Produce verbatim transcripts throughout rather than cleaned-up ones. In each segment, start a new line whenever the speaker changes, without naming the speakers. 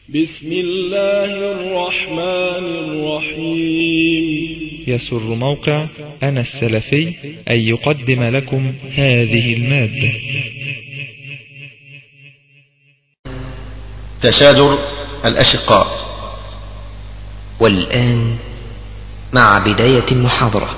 بسم الله الرحمن الرحيم.
يسر موقع أنا السلفي أن يقدم لكم هذه المادة.
تشاجر الأشقاء.
والآن مع بداية المحاضرة.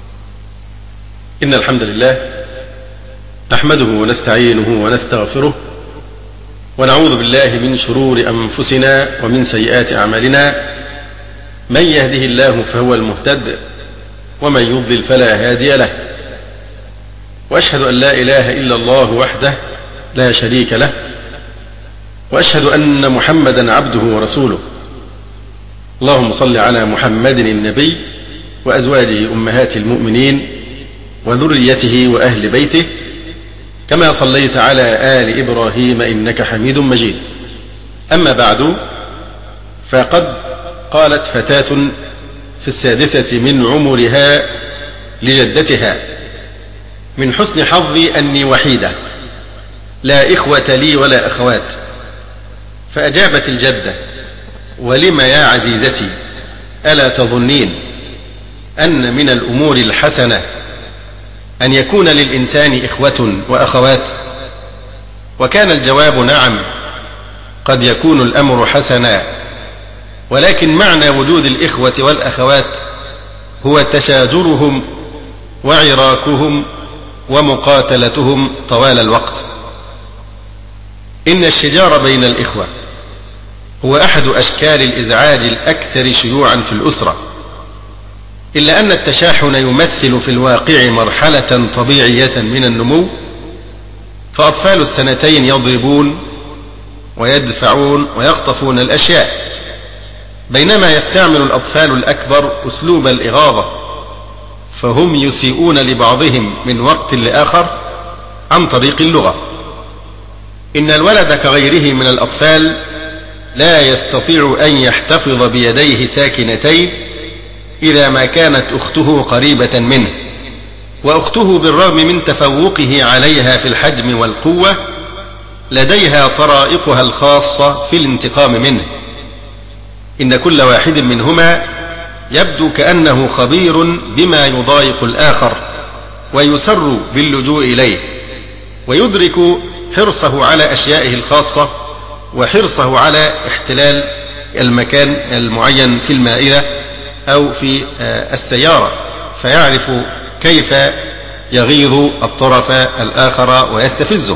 إن الحمد لله نحمده ونستعينه ونستغفره ونعوذ بالله من شرور أنفسنا ومن سيئات أعمالنا. من يهده الله فهو المهتد ومن يضلل فلا هادي له، وأشهد أن لا إله إلا الله وحده لا شريك له، وأشهد أن محمدا عبده ورسوله. اللهم صل على محمد النبي وأزواجه أمهات المؤمنين وذريته وأهل بيته كما صليت على آل إبراهيم إنك حميد مجيد. أما بعد، فقد قالت فتاة في السادسة من عمرها لجدتها: من حسن حظي أني وحيدة لا إخوة لي ولا أخوات. فأجابت الجدة: ولم يا عزيزتي؟ ألا تظنين أن من الأمور الحسنة أن يكون للإنسان إخوة وأخوات؟ وكان الجواب: نعم، قد يكون الأمر حسنا، ولكن معنى وجود الإخوة والأخوات هو تشاجرهم وعراكهم ومقاتلتهم طوال الوقت. إن الشجار بين الإخوة هو أحد أشكال الإزعاج الأكثر شيوعا في الأسرة، إلا أن التشاحن يمثل في الواقع مرحلة طبيعية من النمو، فأطفال السنتين يضربون ويدفعون ويخطفون الأشياء، بينما يستعمل الأطفال الأكبر أسلوب الإغاظة، فهم يسيئون لبعضهم من وقت لآخر عن طريق اللغة. إن الولد كغيره من الأطفال لا يستطيع أن يحتفظ بيديه ساكنتين إذا ما كانت أخته قريبة منه، وأخته بالرغم من تفوقه عليها في الحجم والقوة لديها طرائقها الخاصة في الانتقام منه. إن كل واحد منهما يبدو كأنه خبير بما يضايق الآخر ويسر باللجوء إليه، ويدرك حرصه على أشيائه الخاصة وحرصه على احتلال المكان المعين في المائدة أو في السيارة، فيعرف كيف يغيظ الطرف الآخر ويستفزه.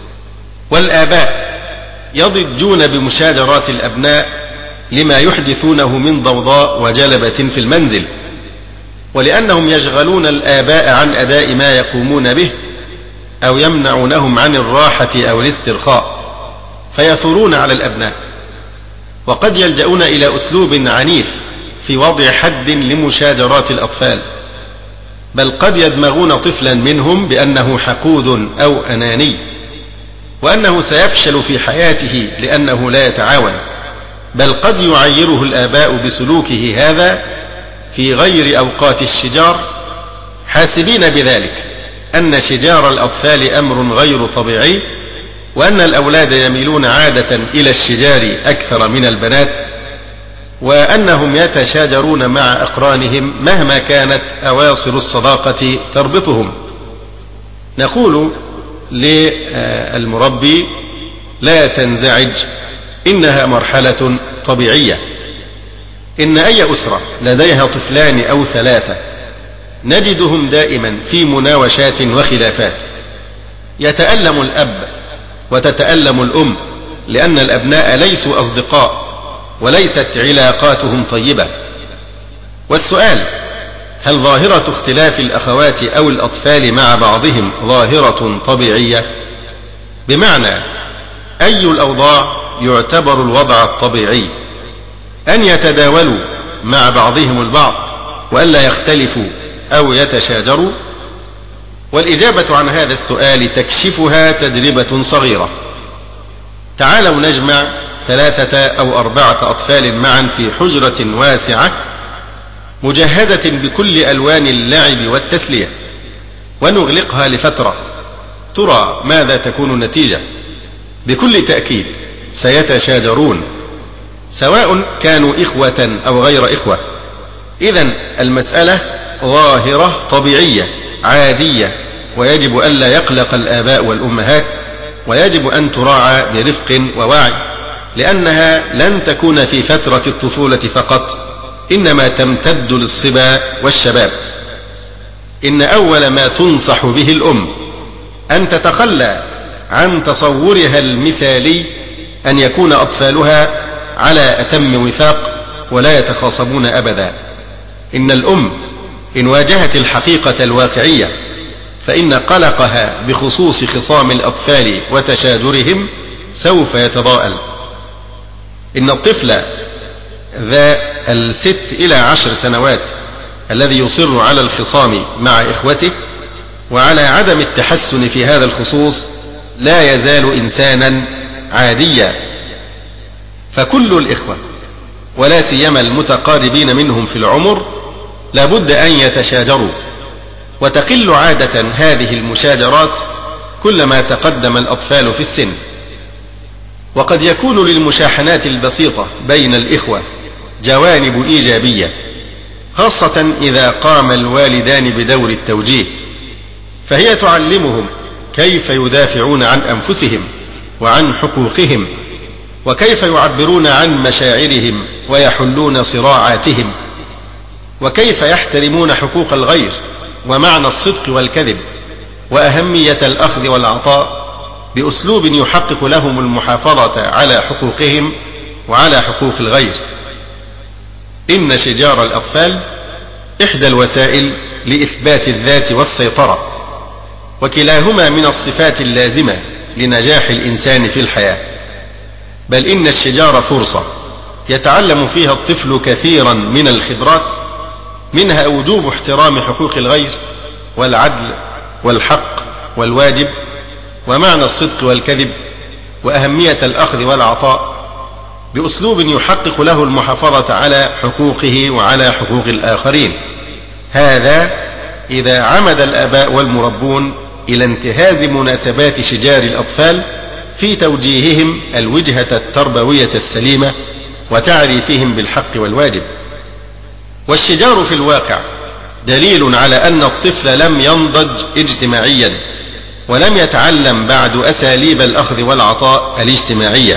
والآباء يضجون بمشاجرات الأبناء لما يحدثونه من ضوضاء وجلبة في المنزل، ولأنهم يشغلون الآباء عن أداء ما يقومون به أو يمنعونهم عن الراحة أو الاسترخاء، فيثورون على الأبناء، وقد يلجؤون إلى أسلوب عنيف في وضع حد لمشاجرات الأطفال، بل قد يدمغون طفلا منهم بأنه حقود أو أناني، وأنه سيفشل في حياته لأنه لا يتعاون، بل قد يعيره الآباء بسلوكه هذا في غير أوقات الشجار، حاسبين بذلك أن شجار الأطفال أمر غير طبيعي، وأن الأولاد يميلون عادة إلى الشجار أكثر من البنات، وأنهم يتشاجرون مع أقرانهم مهما كانت أواصر الصداقة تربطهم. نقول للمربي: لا تنزعج، إنها مرحلة طبيعية. إن أي أسرة لديها طفلان أو ثلاثة نجدهم دائما في مناوشات وخلافات، يتألم الأب وتتألم الأم، لأن الأبناء ليسوا أصدقاء وليست علاقاتهم طيبة. والسؤال: هل ظاهرة اختلاف الأخوات أو الأطفال مع بعضهم ظاهرة طبيعية؟ بمعنى أي الأوضاع يعتبر الوضع الطبيعي؟ أن يتداولوا مع بعضهم البعض وألا يختلفوا أو يتشاجروا؟ والإجابة عن هذا السؤال تكشفها تجربة صغيرة. تعالوا نجمع ثلاثة أو أربعة أطفال معا في حجرة واسعة مجهزة بكل ألوان اللعب والتسلية، ونغلقها لفترة، ترى ماذا تكون النتيجة؟ بكل تأكيد سيتشاجرون، سواء كانوا إخوة أو غير إخوة. إذن المسألة ظاهرة طبيعية عادية، ويجب ألا يقلق الآباء والأمهات، ويجب أن تراعى برفق ووعي، لأنها لن تكون في فترة الطفولة فقط، إنما تمتد للصبا والشباب. إن أول ما تنصح به الأم أن تتخلى عن تصورها المثالي أن يكون أطفالها على أتم وفاق ولا يتخاصمون أبدا. إن الأم إن واجهت الحقيقة الواقعية فإن قلقها بخصوص خصام الأطفال وتشاجرهم سوف يتضاءل. إن الطفل ذا الست إلى عشر سنوات الذي يصر على الخصام مع إخوته وعلى عدم التحسن في هذا الخصوص لا يزال إنسانا عاديا. فكل الإخوة ولا سيما المتقاربين منهم في العمر لابد أن يتشاجروا، وتقل عادة هذه المشاجرات كلما تقدم الأطفال في السن. وقد يكون للمشاحنات البسيطة بين الإخوة جوانب إيجابية، خاصة إذا قام الوالدان بدور التوجيه، فهي تعلمهم كيف يدافعون عن أنفسهم وعن حقوقهم، وكيف يعبرون عن مشاعرهم ويحلون صراعاتهم، وكيف يحترمون حقوق الغير ومعنى الصدق والكذب وأهمية الأخذ والعطاء بأسلوب يحقق لهم المحافظة على حقوقهم وعلى حقوق الغير. إن شجار الأطفال إحدى الوسائل لإثبات الذات والسيطرة، وكلاهما من الصفات اللازمة لنجاح الإنسان في الحياة. بل إن الشجار فرصة يتعلم فيها الطفل كثيرا من الخبرات، منها وجوب احترام حقوق الغير والعدل والحق والواجب ومعنى الصدق والكذب وأهمية الأخذ والعطاء بأسلوب يحقق له المحافظة على حقوقه وعلى حقوق الآخرين. هذا إذا عمد الآباء والمربون إلى انتهاز مناسبات شجار الأطفال في توجيههم الوجهة التربوية السليمة وتعريفهم بالحق والواجب. والشجار في الواقع دليل على أن الطفل لم ينضج اجتماعيا ولم يتعلم بعد أساليب الأخذ والعطاء الاجتماعية.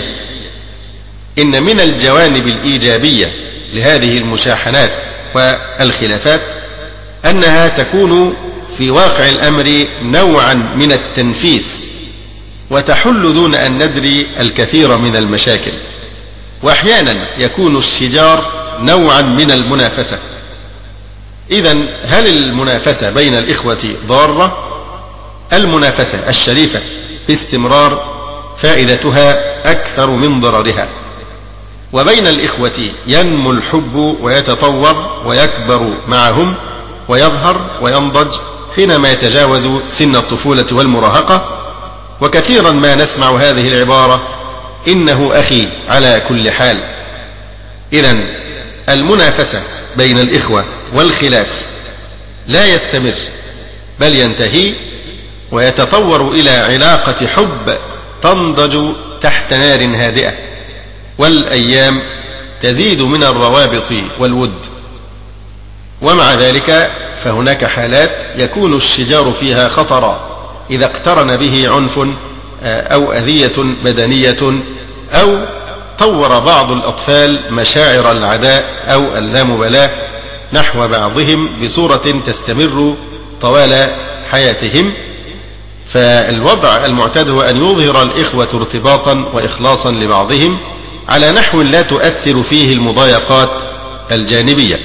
إن من الجوانب الإيجابية لهذه المشاحنات والخلافات أنها تكون في واقع الأمر نوعا من التنفيس، وتحل دون أن ندري الكثير من المشاكل. وأحيانا يكون الشجار نوعا من المنافسة. إذن هل المنافسة بين الإخوة ضارة؟ المنافسة الشريفة باستمرار فائدتها أكثر من ضررها. وبين الإخوة ينمو الحب ويتطور ويكبر معهم ويظهر وينضج حينما يتجاوز سن الطفولة والمراهقة. وكثيرا ما نسمع هذه العبارة: إنه أخي على كل حال. إذن المنافسة بين الإخوة والخلاف لا يستمر، بل ينتهي ويتطور إلى علاقة حب تنضج تحت نار هادئة، والأيام تزيد من الروابط والود. ومع ذلك فهناك حالات يكون الشجار فيها خطرا إذا اقترن به عنف أو أذية بدنية، أو طور بعض الأطفال مشاعر العداء أو اللامبالاة نحو بعضهم بصورة تستمر طوال حياتهم. فالوضع المعتاد هو أن يظهر الإخوة ارتباطا وإخلاصا لبعضهم على نحو لا تؤثر فيه المضايقات الجانبية.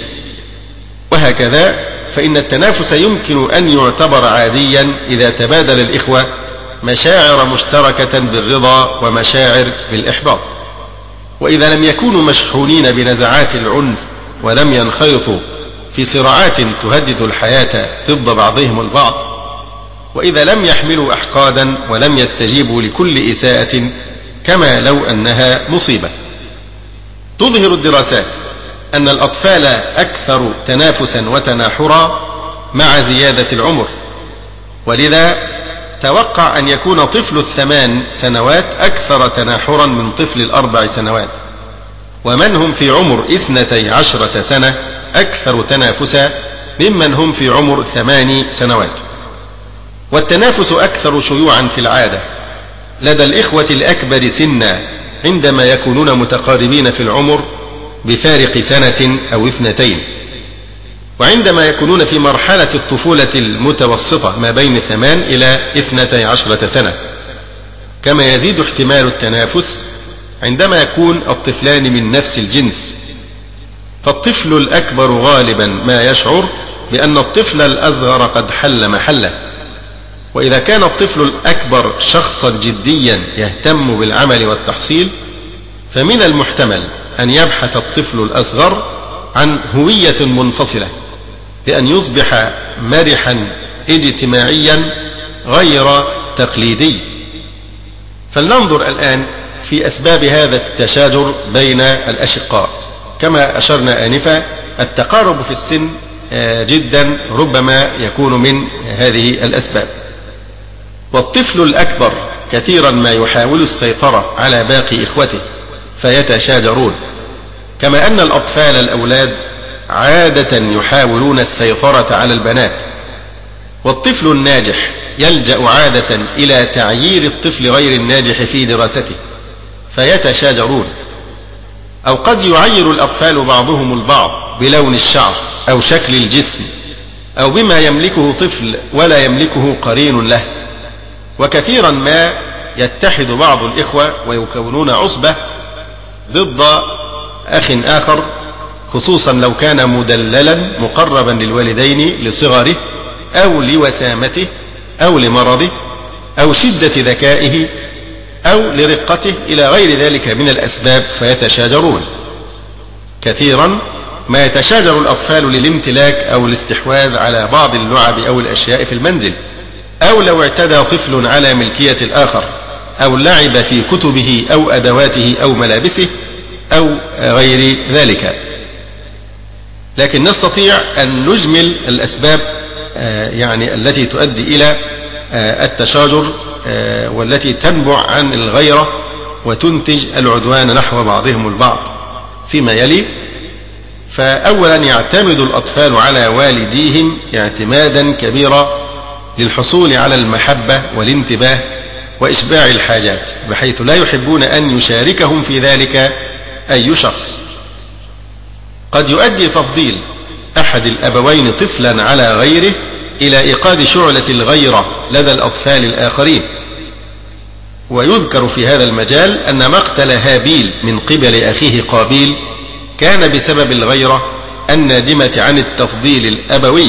وهكذا فإن التنافس يمكن أن يعتبر عاديا إذا تبادل الإخوة مشاعر مشتركة بالرضا ومشاعر بالإحباط. وإذا لم يكونوا مشحونين بنزعات العنف ولم ينخرطوا في صراعات تهدد الحياة ضد بعضهم البعض، وإذا لم يحملوا أحقادا ولم يستجيبوا لكل إساءة كما لو أنها مصيبة. تظهر الدراسات أن الأطفال أكثر تنافسا وتناحرا مع زيادة العمر، ولذا توقع أن يكون طفل الثمان سنوات أكثر تناحرا من طفل الأربع سنوات. ومن هم في عمر اثنتي عشرة سنة أكثر تنافسا ممن هم في عمر ثماني سنوات. والتنافس أكثر شيوعا في العادة لدى الإخوة الأكبر سنا عندما يكونون متقاربين في العمر بفارق سنة أو اثنتين، وعندما يكونون في مرحلة الطفولة المتوسطة ما بين ثمان إلى اثنتي عشرة سنة. كما يزيد احتمال التنافس عندما يكون الطفلان من نفس الجنس، فالطفل الأكبر غالبا ما يشعر بأن الطفل الأصغر قد حل محله. وإذا كان الطفل الأكبر شخصا جديا يهتم بالعمل والتحصيل، فمن المحتمل أن يبحث الطفل الأصغر عن هوية منفصلة بأن يصبح مرحا اجتماعيا غير تقليدي. فلننظر الآن في أسباب هذا التشاجر بين الأشقاء. كما أشرنا آنفا، التقارب في السن جدا ربما يكون من هذه الأسباب. والطفل الأكبر كثيرا ما يحاول السيطرة على باقي إخوته فيتشاجرون، كما أن الأطفال الأولاد عادة يحاولون السيطرة على البنات. والطفل الناجح يلجأ عادة إلى تعيير الطفل غير الناجح في دراسته فيتشاجرون. أو قد يعير الأطفال بعضهم البعض بلون الشعر أو شكل الجسم أو بما يملكه طفل ولا يملكه قرين له. وكثيرا ما يتحد بعض الإخوة ويكونون عصبة ضد أخ آخر، خصوصا لو كان مدللا مقربا للوالدين لصغره أو لوسامته أو لمرضه أو شدة ذكائه أو لرقته إلى غير ذلك من الأسباب فيتشاجرون. كثيرا ما يتشاجر الأطفال للامتلاك أو الاستحواذ على بعض اللعب أو الأشياء في المنزل، أو لو اعتدى طفل على ملكية الآخر، أو لعب في كتبه أو أدواته أو ملابسه أو غير ذلك. لكن نستطيع أن نجمل الأسباب يعني التي تؤدي إلى التشاجر والتي تنبع عن الغيرة وتنتج العدوان نحو بعضهم البعض فيما يلي. فأولا يعتمد الأطفال على والديهم اعتمادا كبيرا للحصول على المحبة والانتباه وإشباع الحاجات، بحيث لا يحبون أن يشاركهم في ذلك أي شخص. قد يؤدي تفضيل أحد الأبوين طفلا على غيره إلى إيقاد شعلة الغيرة لدى الأطفال الآخرين. ويذكر في هذا المجال أن مقتل هابيل من قبل أخيه قابيل كان بسبب الغيرة الناجمة عن التفضيل الأبوي.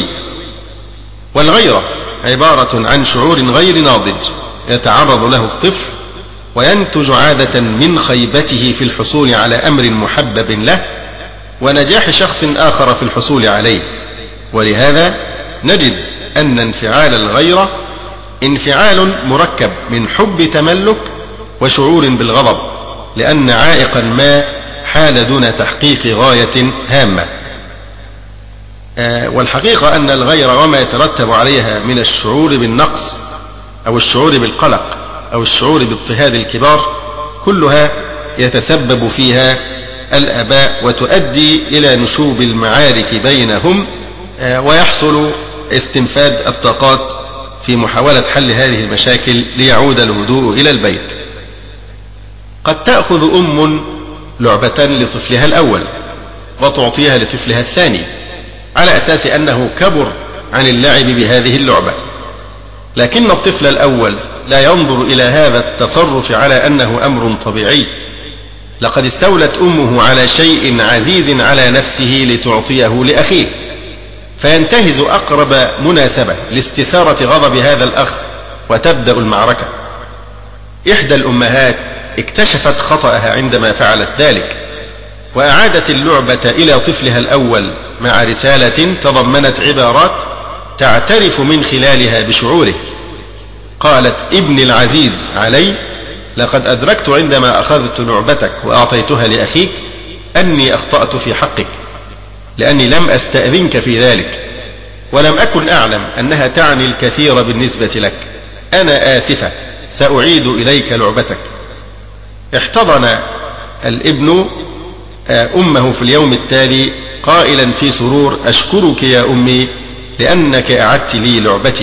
والغيرة عبارة عن شعور غير ناضج يتعرض له الطفل، وينتج عادة من خيبته في الحصول على أمر محبب له ونجاح شخص آخر في الحصول عليه. ولهذا نجد أن انفعال الغيرة انفعال مركب من حب تملك وشعور بالغضب، لأن عائقا ما حال دون تحقيق غاية هامة. والحقيقة أن الغيرة وما يترتب عليها من الشعور بالنقص أو الشعور بالقلق أو الشعور باضطهاد الكبار كلها يتسبب فيها الآباء وتؤدي إلى نشوب المعارك بينهم، ويحصل استنفاد الطاقات في محاولة حل هذه المشاكل ليعود الهدوء إلى البيت. قد تأخذ أم لعبة لطفلها الأول وتعطيها لطفلها الثاني على أساس أنه كبر عن اللعب بهذه اللعبة، لكن الطفل الأول لا ينظر إلى هذا التصرف على أنه أمر طبيعي. لقد استولت أمه على شيء عزيز على نفسه لتعطيه لأخيه، فينتهز أقرب مناسبة لاستثارة غضب هذا الأخ وتبدأ المعركة. إحدى الأمهات اكتشفت خطأها عندما فعلت ذلك، وأعادت اللعبة إلى طفلها الأول مع رسالة تضمنت عبارات تعترف من خلالها بشعوره. قالت: ابني العزيز علي، لقد أدركت عندما أخذت لعبتك وأعطيتها لأخيك أني أخطأت في حقك، لأني لم أستأذنك في ذلك، ولم أكن أعلم أنها تعني الكثير بالنسبة لك. أنا آسفة، سأعيد إليك لعبتك. احتضن الابن أمه في اليوم التالي قائلا في سرور: أشكرك يا أمي لأنك أعدت لي لعبتي.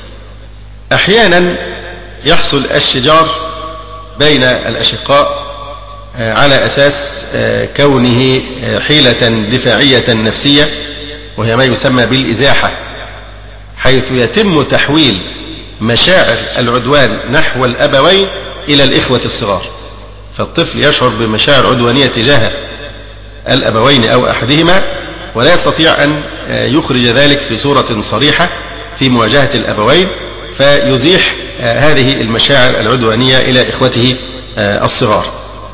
أحيانا يحصل الشجار بين الأشقاء على أساس كونه حيلة دفاعية نفسية، وهي ما يسمى بالإزاحة، حيث يتم تحويل مشاعر العدوان نحو الأبوين إلى الإخوة الصغار، فالطفل يشعر بمشاعر عدوانية تجاه الأبوين أو أحدهما، ولا يستطيع أن يخرج ذلك في صورة صريحة في مواجهة الأبوين، فيزيح هذه المشاعر العدوانية إلى إخوته الصغار.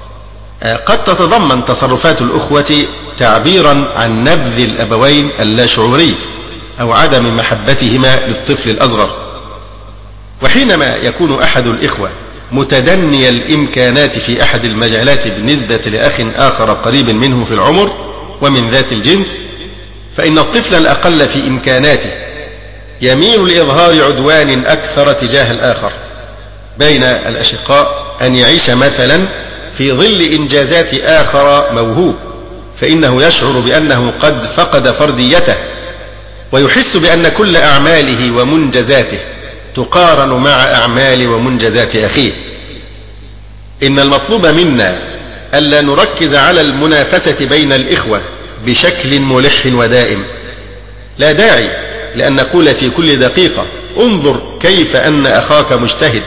قد تتضمن تصرفات الأخوة تعبيرا عن نبذ الأبوين اللاشعوري أو عدم محبتهما للطفل الأصغر. وحينما يكون أحد الإخوة متدني الإمكانات في أحد المجالات بالنسبة لأخ آخر قريب منه في العمر ومن ذات الجنس، فإن الطفل الأقل في إمكاناته يميل لإظهار عدوان أكثر تجاه الآخر. بين الأشقاء أن يعيش مثلا في ظل إنجازات آخر موهوب، فإنه يشعر بأنه قد فقد فرديته، ويحس بأن كل أعماله ومنجزاته تقارن مع أعمال ومنجزات أخيه. إن المطلوب منا ألا نركز على المنافسة بين الإخوة بشكل ملح ودائم. لا داعي لأن نقول في كل دقيقة: انظر كيف أن أخاك مجتهد،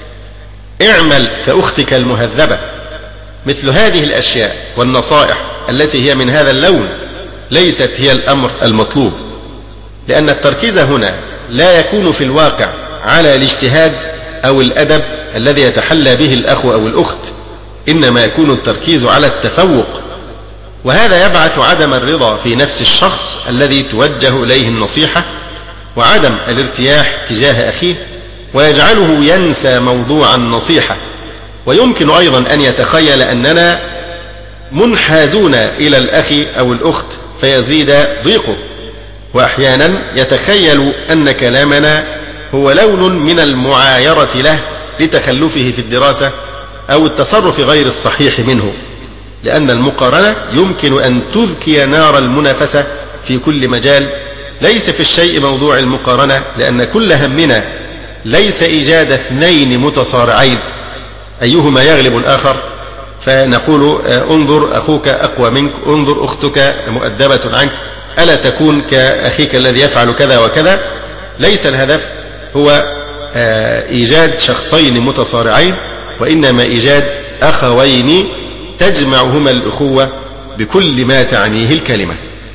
اعمل كأختك المهذبة. مثل هذه الأشياء والنصائح التي هي من هذا اللون ليست هي الأمر المطلوب، لأن التركيز هنا لا يكون في الواقع على الاجتهاد أو الأدب الذي يتحلى به الأخ أو الأخت، إنما يكون التركيز على التفوق، وهذا يبعث عدم الرضا في نفس الشخص الذي توجه إليه النصيحة، وعدم الارتياح تجاه أخيه، ويجعله ينسى موضوع النصيحة. ويمكن أيضا أن يتخيل أننا منحازون إلى الأخ أو الأخت فيزيد ضيقه، وأحيانا يتخيل أن كلامنا هو لون من المعايرة له لتخلفه في الدراسة أو التصرف غير الصحيح منه، لأن المقارنة يمكن أن تذكي نار المنافسة في كل مجال. ليس في الشيء موضوع المقارنة، لأن كل همنا ليس إيجاد اثنين متصارعين أيهما يغلب الآخر، فنقول: انظر أخوك أقوى منك، انظر أختك مؤدبة عنك، ألا تكون كأخيك الذي يفعل كذا وكذا. ليس الهدف هو إيجاد شخصين متصارعين، وإنما إيجاد أخوين تجمعهما الأخوة بكل ما تعنيه الكلمة.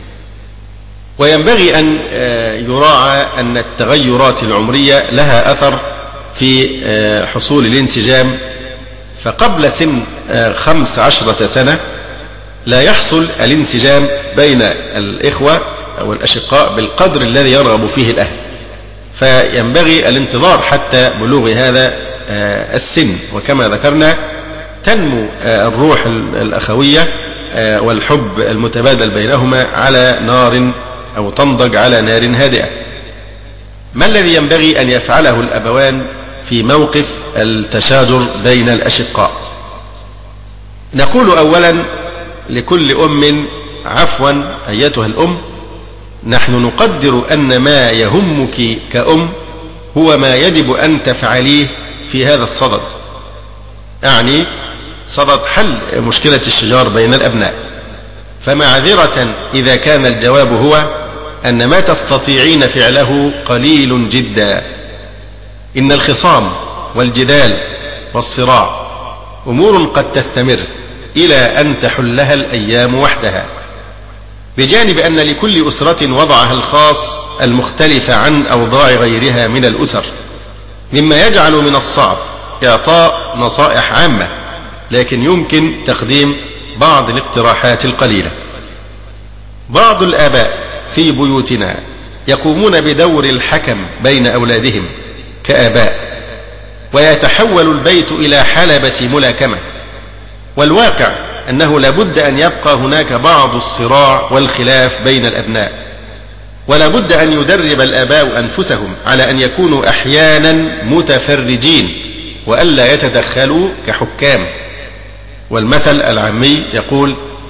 وينبغي أن يراعى أن التغيرات العمرية لها أثر في حصول الانسجام، فقبل سن خمس عشرة سنة لا يحصل الانسجام بين الإخوة أو الأشقاء بالقدر الذي يرغب فيه الأهل، فينبغي الانتظار حتى بلوغ هذا السن. وكما ذكرنا تنمو الروح الأخوية والحب المتبادل بينهما على نار أو تنضج على نار هادئة. ما الذي ينبغي أن يفعله الأبوان في موقف التشاجر بين الأشقاء؟ نقول أولا لكل أم: عفوا أيتها الأم، نحن نقدر أن ما يهمك كأم هو ما يجب أن تفعليه في هذا الصدد، أعني صدد حل مشكلة الشجار بين الأبناء. فمعذرة إذا كان الجواب هو أن ما تستطيعين فعله قليل جدا. إن الخصام والجدال والصراع أمور قد تستمر إلى أن تحلها الأيام وحدها، بجانب أن لكل أسرة وضعها الخاص المختلف عن أوضاع غيرها من الأسر، مما يجعل من الصعب إعطاء نصائح عامة، لكن يمكن تقديم بعض الاقتراحات القليلة. بعض الآباء في بيوتنا يقومون بدور الحكم بين أولادهم كآباء، ويتحول البيت إلى حلبة ملاكمة، والواقع أنه لابد أن يبقى هناك بعض الصراع والخلاف بين الأبناء، ولا بد أن يدرب الآباء أنفسهم على أن يكونوا أحيانا متفرجين وألا يتدخلوا كحكام. والمثل العامي يقول: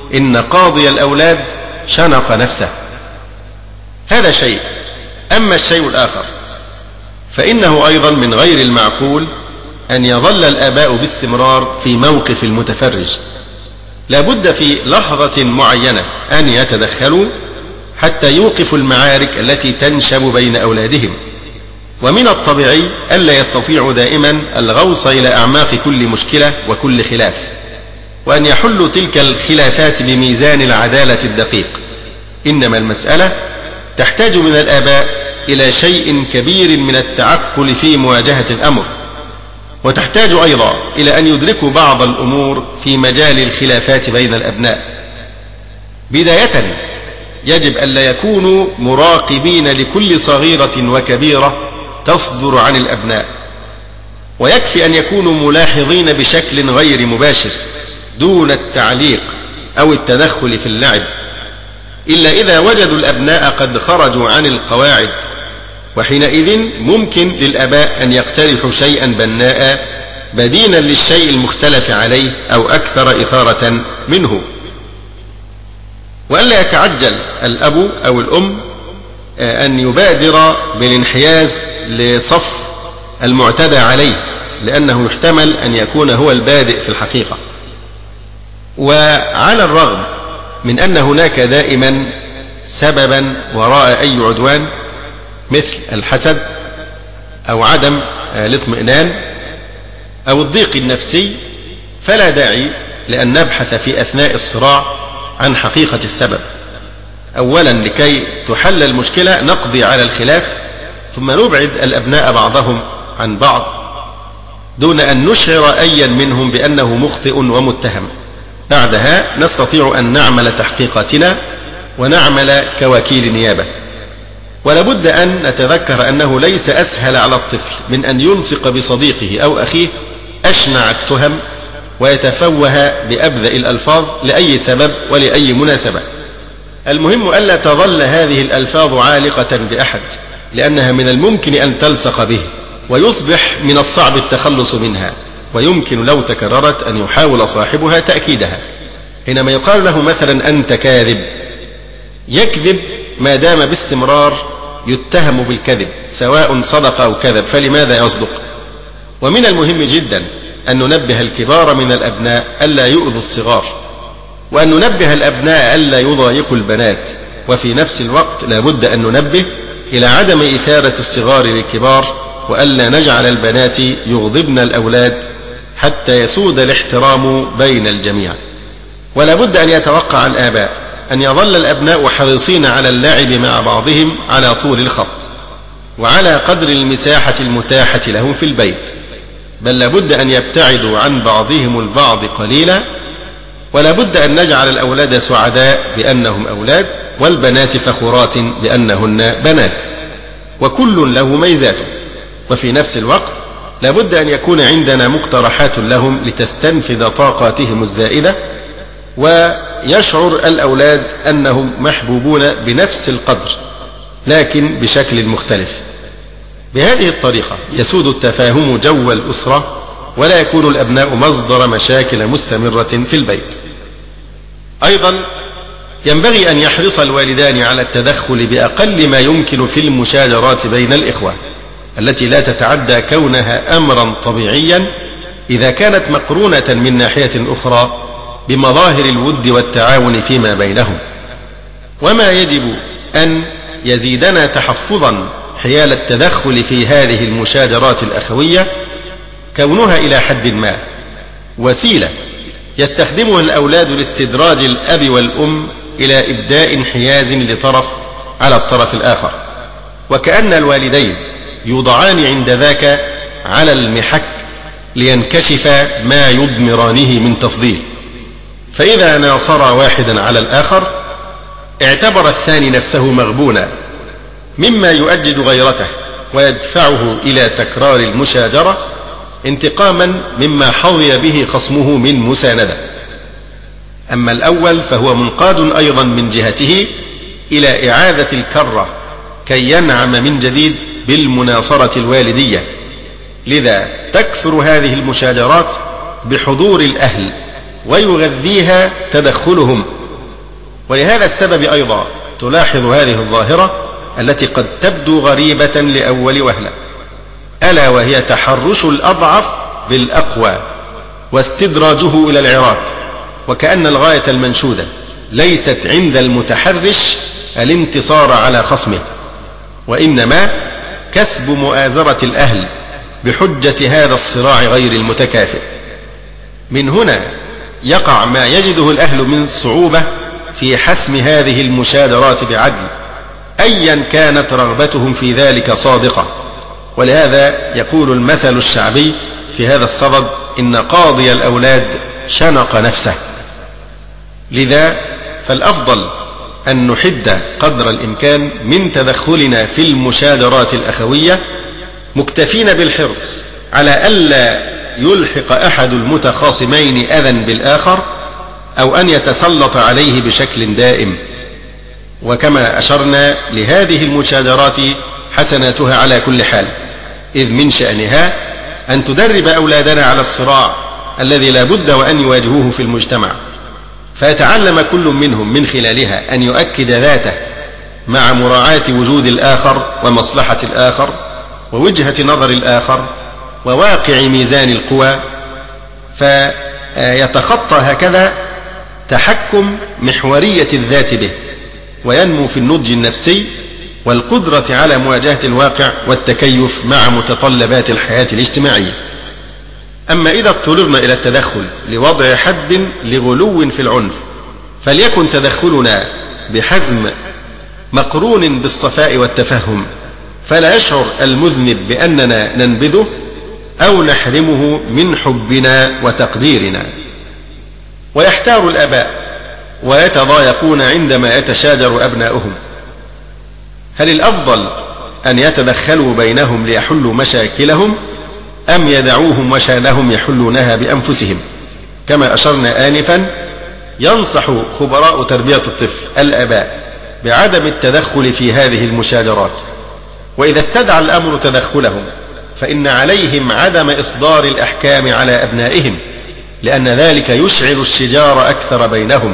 إن قاضي الأولاد شنق نفسه. هذا شيء. أما الشيء الآخر فإنه أيضا من غير المعقول أن يظل الآباء باستمرار في موقف المتفرج. لا بد في لحظة معينة أن يتدخلوا حتى يوقفوا المعارك التي تنشب بين أولادهم. ومن الطبيعي ألا يستطيعوا دائما الغوص إلى أعماق كل مشكلة وكل خلاف، وأن يحلوا تلك الخلافات بميزان العدالة الدقيق. إنما المسألة تحتاج من الآباء إلى شيء كبير من التعقل في مواجهة الأمر، وتحتاج أيضا إلى أن يدركوا بعض الأمور في مجال الخلافات بين الأبناء. بداية يجب ألا يكونوا مراقبين لكل صغيرة وكبيرة تصدر عن الأبناء، ويكفي أن يكونوا ملاحظين بشكل غير مباشر دون التعليق أو التدخل في اللعب، إلا إذا وجدوا الأبناء قد خرجوا عن القواعد، وحينئذ ممكن للآباء أن يقترحوا شيئا بناء بديلا للشيء المختلف عليه أو أكثر إثارة منه. وألا يتعجل الأب أو الأم أن يبادر بالانحياز لصف المعتدى عليه، لأنه يحتمل أن يكون هو البادئ في الحقيقة. وعلى الرغم من أن هناك دائما سببا وراء أي عدوان مثل الحسد أو عدم الاطمئنان أو الضيق النفسي، فلا داعي لأن نبحث في أثناء الصراع عن حقيقة السبب. أولا لكي تحل المشكلة نقضي على الخلاف، ثم نبعد الأبناء بعضهم عن بعض دون أن نشعر أيا منهم بأنه مخطئ ومتهم. بعدها نستطيع أن نعمل تحقيقاتنا ونعمل كوكيل نيابة. ولابد أن نتذكر أنه ليس أسهل على الطفل من أن يلصق بصديقه أو أخيه أشنع التهم ويتفوه بأبذأ الألفاظ لأي سبب ولأي مناسبة. المهم ألا تظل هذه الألفاظ عالقة بأحد، لأنها من الممكن أن تلصق به ويصبح من الصعب التخلص منها، ويمكن لو تكررت أن يحاول صاحبها تأكيدها. حينما يقال له مثلا أنت كاذب، يكذب ما دام باستمرار يتهم بالكذب، سواء صدق أو كذب، فلماذا يصدق؟ ومن المهم جدا أن ننبه الكبار من الأبناء ألا يؤذوا الصغار، وأن ننبه الأبناء ألا يضايقوا البنات، وفي نفس الوقت لا بد أن ننبه إلى عدم إثارة الصغار للكبار، وألا نجعل البنات يغضبن الأولاد حتى يسود الاحترام بين الجميع. ولا بد أن يتوقع الآباء أن يظل الأبناء حريصين على اللعب مع بعضهم على طول الخط وعلى قدر المساحة المتاحة لهم في البيت، بل لا بد أن يبتعدوا عن بعضهم البعض قليلا. ولا بد أن نجعل الأولاد سعداء بأنهم أولاد، والبنات فخورات بأنهن بنات، وكل له ميزاته. وفي نفس الوقت لا بد أن يكون عندنا مقترحات لهم لتستنفذ طاقاتهم الزائدة، ويشعر الأولاد أنهم محبوبون بنفس القدر لكن بشكل مختلف. بهذه الطريقة يسود التفاهم جو الأسرة، ولا يكون الأبناء مصدر مشاكل مستمرة في البيت. أيضا ينبغي أن يحرص الوالدان على التدخل بأقل ما يمكن في المشاجرات بين الإخوة التي لا تتعدى كونها أمرا طبيعيا إذا كانت مقرونة من ناحية أخرى بمظاهر الود والتعاون فيما بينهم. وما يجب أن يزيدنا تحفظا حيال التدخل في هذه المشاجرات الأخوية كونها إلى حد ما وسيلة يستخدمها الأولاد لاستدراج الأب والأم إلى إبداء انحياز لطرف على الطرف الآخر، وكأن الوالدين يوضعان عند ذاك على المحك لينكشف ما يضمرانه من تفضيل. فإذا ناصر واحدا على الآخر اعتبر الثاني نفسه مغبونا، مما يؤجج غيرته ويدفعه إلى تكرار المشاجرة انتقاما مما حظي به خصمه من مساندة. أما الأول فهو منقاد أيضا من جهته إلى إعادة الكرة كي ينعم من جديد بالمناصرة الوالدية. لذا تكثر هذه المشاجرات بحضور الأهل ويغذيها تدخلهم ولهذا السبب أيضا تلاحظ هذه الظاهرة التي قد تبدو غريبة لأول وهلة، ألا وهي تحرش الأضعف بالأقوى واستدراجه إلى العراك، وكأن الغاية المنشودة ليست عند المتحرش الانتصار على خصمه، وإنما كسب مؤازرة الأهل بحجة هذا الصراع غير المتكافئ. من هنا يقع ما يجده الأهل من صعوبة في حسم هذه المشادرات بعدل، أيا كانت رغبتهم في ذلك صادقة. ولهذا يقول المثل الشعبي في هذا الصدد: إن قاضي الأولاد شنق نفسه. لذا فالأفضل أن نحد قدر الإمكان من تدخلنا في المشادرات الأخوية، مكتفين بالحرص على ألا يلحق أحد المتخاصمين أذى بالآخر أو أن يتسلط عليه بشكل دائم. وكما أشرنا لهذه المشادرات حسناتها على كل حال، إذ من شأنها أن تدرب أولادنا على الصراع الذي لا بد وأن يواجهوه في المجتمع، فيتعلم كل منهم من خلالها أن يؤكد ذاته مع مراعاة وجود الآخر ومصلحة الآخر ووجهة نظر الآخر وواقع ميزان القوى، فيتخطى هكذا تحكم محورية الذات به، وينمو في النضج النفسي والقدرة على مواجهة الواقع والتكيف مع متطلبات الحياة الاجتماعية. أما إذا اضطررنا إلى التدخل لوضع حد لغلو في العنف، فليكن تدخلنا بحزم مقرون بالصفاء والتفهم، فلا يشعر المذنب بأننا ننبذه أو نحرمه من حبنا وتقديرنا. ويحتار الآباء ويتضايقون عندما يتشاجر أبناؤهم، هل الأفضل أن يتدخلوا بينهم ليحلوا مشاكلهم أم يدعوهم وشانهم يحلونها بأنفسهم؟ كما أشرنا آنفا، ينصح خبراء تربية الطفل الآباء بعدم التدخل في هذه المشاجرات، وإذا استدعى الأمر تدخلهم فإن عليهم عدم إصدار الأحكام على أبنائهم، لأن ذلك يشعل الشجار أكثر بينهم.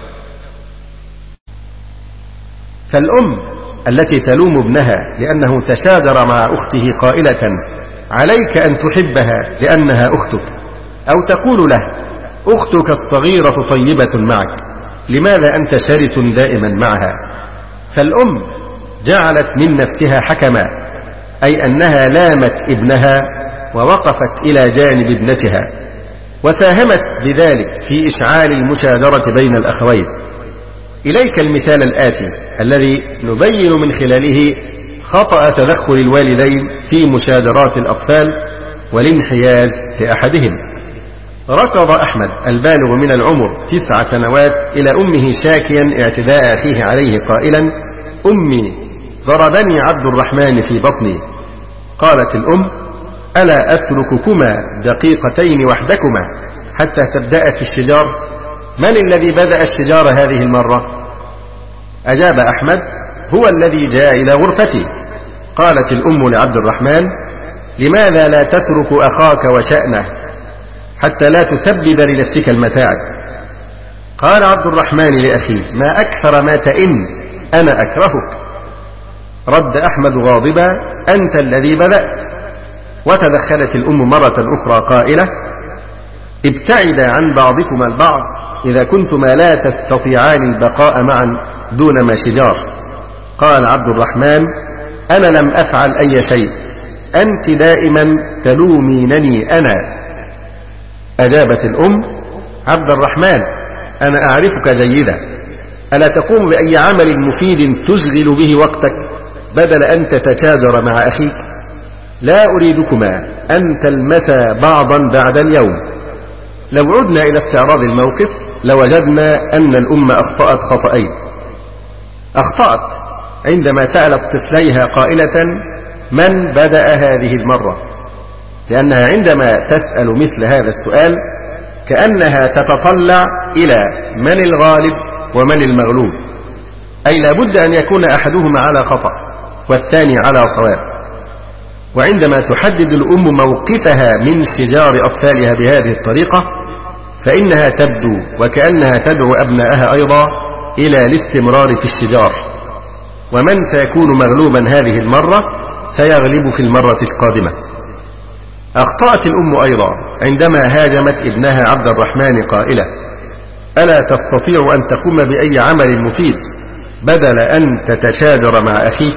فالأم التي تلوم ابنها لأنه تشاجر مع أخته قائلة: عليك أن تحبها لأنها أختك، أو تقول له: أختك الصغيرة طيبة معك، لماذا أنت شرس دائما معها؟ فالأم جعلت من نفسها حكما، أي أنها لامت ابنها ووقفت إلى جانب ابنتها، وساهمت بذلك في إشعال المشاجرة بين الأخوين. إليك المثال الآتي الذي نبين من خلاله خطأ تدخل الوالدين في مشاجرات الأطفال والانحياز لأحدهم. ركض أحمد البالغ من العمر تسع سنوات إلى أمه شاكيا اعتداء أخيه عليه قائلا: أمي ضربني عبد الرحمن في بطني. قالت الأم: ألا أترككما دقيقتين وحدكما حتى تبدأ في الشجار؟ من الذي بدأ الشجار هذه المرة؟ أجاب أحمد: هو الذي جاء إلى غرفتي. قالت الأم لعبد الرحمن: لماذا لا تترك أخاك وشأنه حتى لا تسبب لنفسك المتاعب؟ قال عبد الرحمن لأخيه: ما أكثر ما تئن، أنا أكرهك. رد أحمد غاضبا: أنت الذي بدأت. وتدخلت الأم مرة أخرى قائلة: ابتعدا عن بعضكما البعض إذا كنتما لا تستطيعان البقاء معا دون ما شجار. قال عبد الرحمن: أنا لم أفعل أي شيء، أنت دائما تلومينني أنا. أجابت الأم: عبد الرحمن، أنا أعرفك جيدا، ألا تقوم بأي عمل مفيد تشغل به وقتك بدل أن تتشاجر مع أخيك؟ لا أريدكما أن تلمسا بعضا بعد اليوم. لو عدنا إلى استعراض الموقف لوجدنا أن الأم أخطأت خطأين. أخطأت عندما سألت طفليها قائلة: من بدأ هذه المرة؟ لأنها عندما تسأل مثل هذا السؤال كأنها تتطلع إلى من الغالب ومن المغلوب، أي لا بد أن يكون أحدهما على خطأ والثاني على صواب. وعندما تحدد الأم موقفها من شجار أطفالها بهذه الطريقة فإنها تبدو وكأنها تدعو أبنائها أيضا إلى الاستمرار في الشجار، ومن سيكون مغلوبا هذه المرة سيغلب في المرة القادمة. أخطأت الأم أيضا عندما هاجمت ابنها عبد الرحمن قائلة: ألا تستطيع أن تقوم بأي عمل مفيد بدل أن تتشاجر مع أخيك؟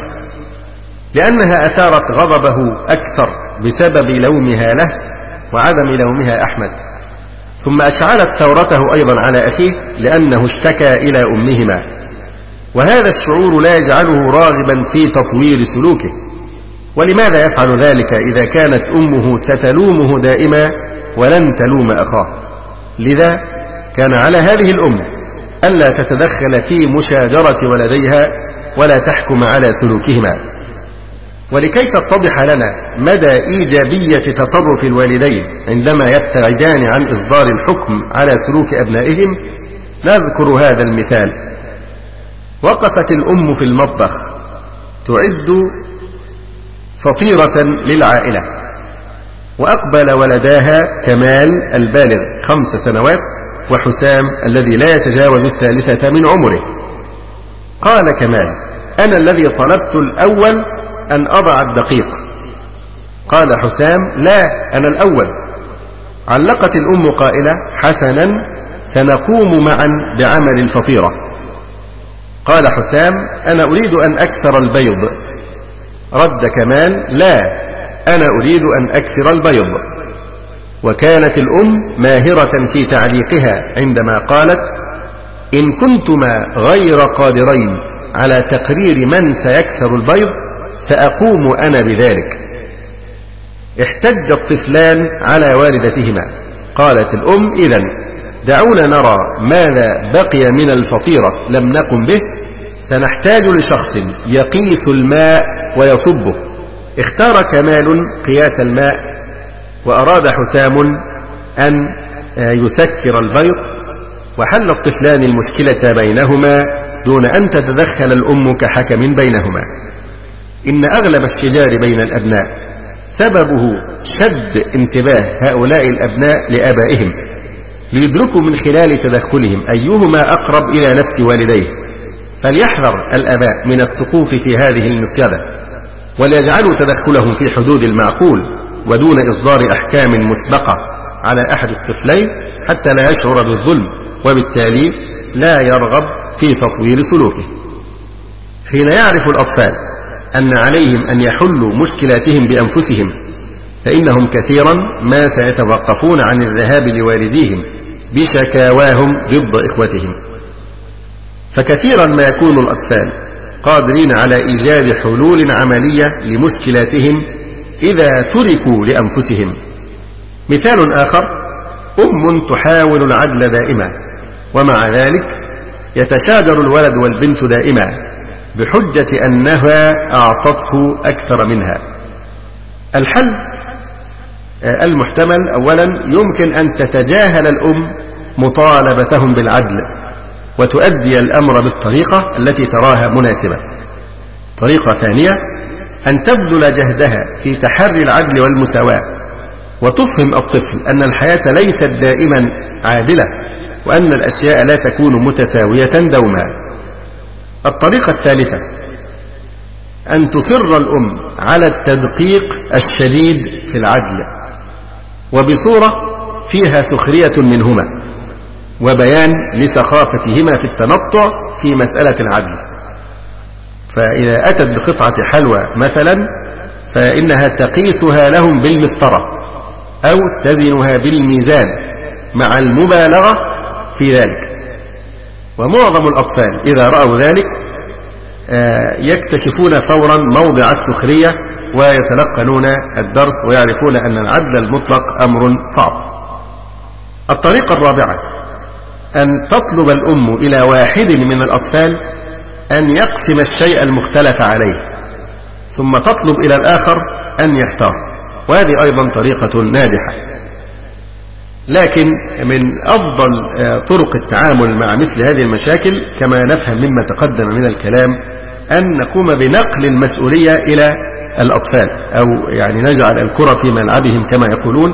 لأنها أثارت غضبه أكثر بسبب لومها له وعدم لومها أحمد، ثم أشعلت ثورته أيضا على أخيه لأنه اشتكى إلى أمهما، وهذا الشعور لا يجعله راغبا في تطوير سلوكه. ولماذا يفعل ذلك إذا كانت أمه ستلومه دائما ولن تلوم أخاه؟ لذا كان على هذه الأم ألا تتدخل في مشاجرة ولديها ولا تحكم على سلوكهما. ولكي تتضح لنا مدى إيجابية تصرف الوالدين عندما يبتعدان عن إصدار الحكم على سلوك أبنائهم، نذكر هذا المثال. وقفت الأم في المطبخ تعد فطيرة للعائلة، وأقبل ولداها كمال البالغ خمس سنوات وحسام الذي لا يتجاوز الثالثة من عمره. قال كمال: أنا الذي طلبت الأول أن أضع الدقيق. قال حسام: لا، أنا الأول. علقت الأم قائلة: حسنا، سنقوم معا بعمل الفطيرة. قال حسام: أنا أريد أن أكسر البيض. رد كمال: لا، أنا أريد أن أكسر البيض. وكانت الأم ماهرة في تعليقها عندما قالت: إن كنتما غير قادرين على تقرير من سيكسر البيض سأقوم أنا بذلك. احتج الطفلان على والدتهما. قالت الأم: إذن دعونا نرى ماذا بقي من الفطيرة لم نقم به. سنحتاج لشخص يقيس الماء ويصبه. اختار كمال قياس الماء، وأراد حسام أن يسكر البيض، وحل الطفلان المشكلة بينهما دون أن تتدخل الأم كحكم بينهما. إن أغلب الشجار بين الأبناء سببه شد انتباه هؤلاء الأبناء لآبائهم، ليدركوا من خلال تدخلهم أيهما أقرب إلى نفس والديه. فليحذر الآباء من السقوط في هذه المصيدة، وليجعلوا تدخلهم في حدود المعقول ودون إصدار أحكام مسبقة على أحد الطفلين حتى لا يشعر بالظلم، وبالتالي لا يرغب في تطوير سلوكه. حين يعرف الأطفال أن عليهم أن يحلوا مشكلاتهم بأنفسهم، فإنهم كثيرا ما سيتوقفون عن الذهاب لوالديهم بشكاواهم ضد إخوتهم. فكثيرا ما يكون الأطفال قادرين على إيجاد حلول عملية لمشكلاتهم إذا تركوا لأنفسهم. مثال آخر: أم تحاول العدل دائما، ومع ذلك يتشاجر الولد والبنت دائما بحجة أنها أعطته أكثر منها. الحل المحتمل: أولا، يمكن أن تتجاهل الأم مطالبتهم بالعدل وتؤدي الأمر بالطريقة التي تراها مناسبة. طريقة ثانية: أن تبذل جهدها في تحري العدل والمساواة، وتفهم الطفل أن الحياة ليست دائما عادلة، وأن الأشياء لا تكون متساوية دوما. الطريقة الثالثة: أن تصر الأم على التدقيق الشديد في العدل، وبصورة فيها سخرية منهما وبيان لسخافتهما في التنطع في مسألة العدل. فإذا أتت بقطعة حلوى مثلا فإنها تقيسها لهم بالمسطرة أو تزنها بالميزان مع المبالغة في ذلك. ومعظم الأطفال إذا رأوا ذلك يكتشفون فورا موضع السخرية ويتلقنون الدرس ويعرفون أن العدل المطلق أمر صعب. الطريقة الرابعة: أن تطلب الأم إلى واحد من الأطفال أن يقسم الشيء المختلف عليه، ثم تطلب إلى الآخر أن يختار، وهذه أيضا طريقة ناجحة. لكن من أفضل طرق التعامل مع مثل هذه المشاكل كما نفهم مما تقدم من الكلام أن نقوم بنقل المسؤولية إلى الأطفال، أو يعني نجعل الكرة في ملعبهم كما يقولون.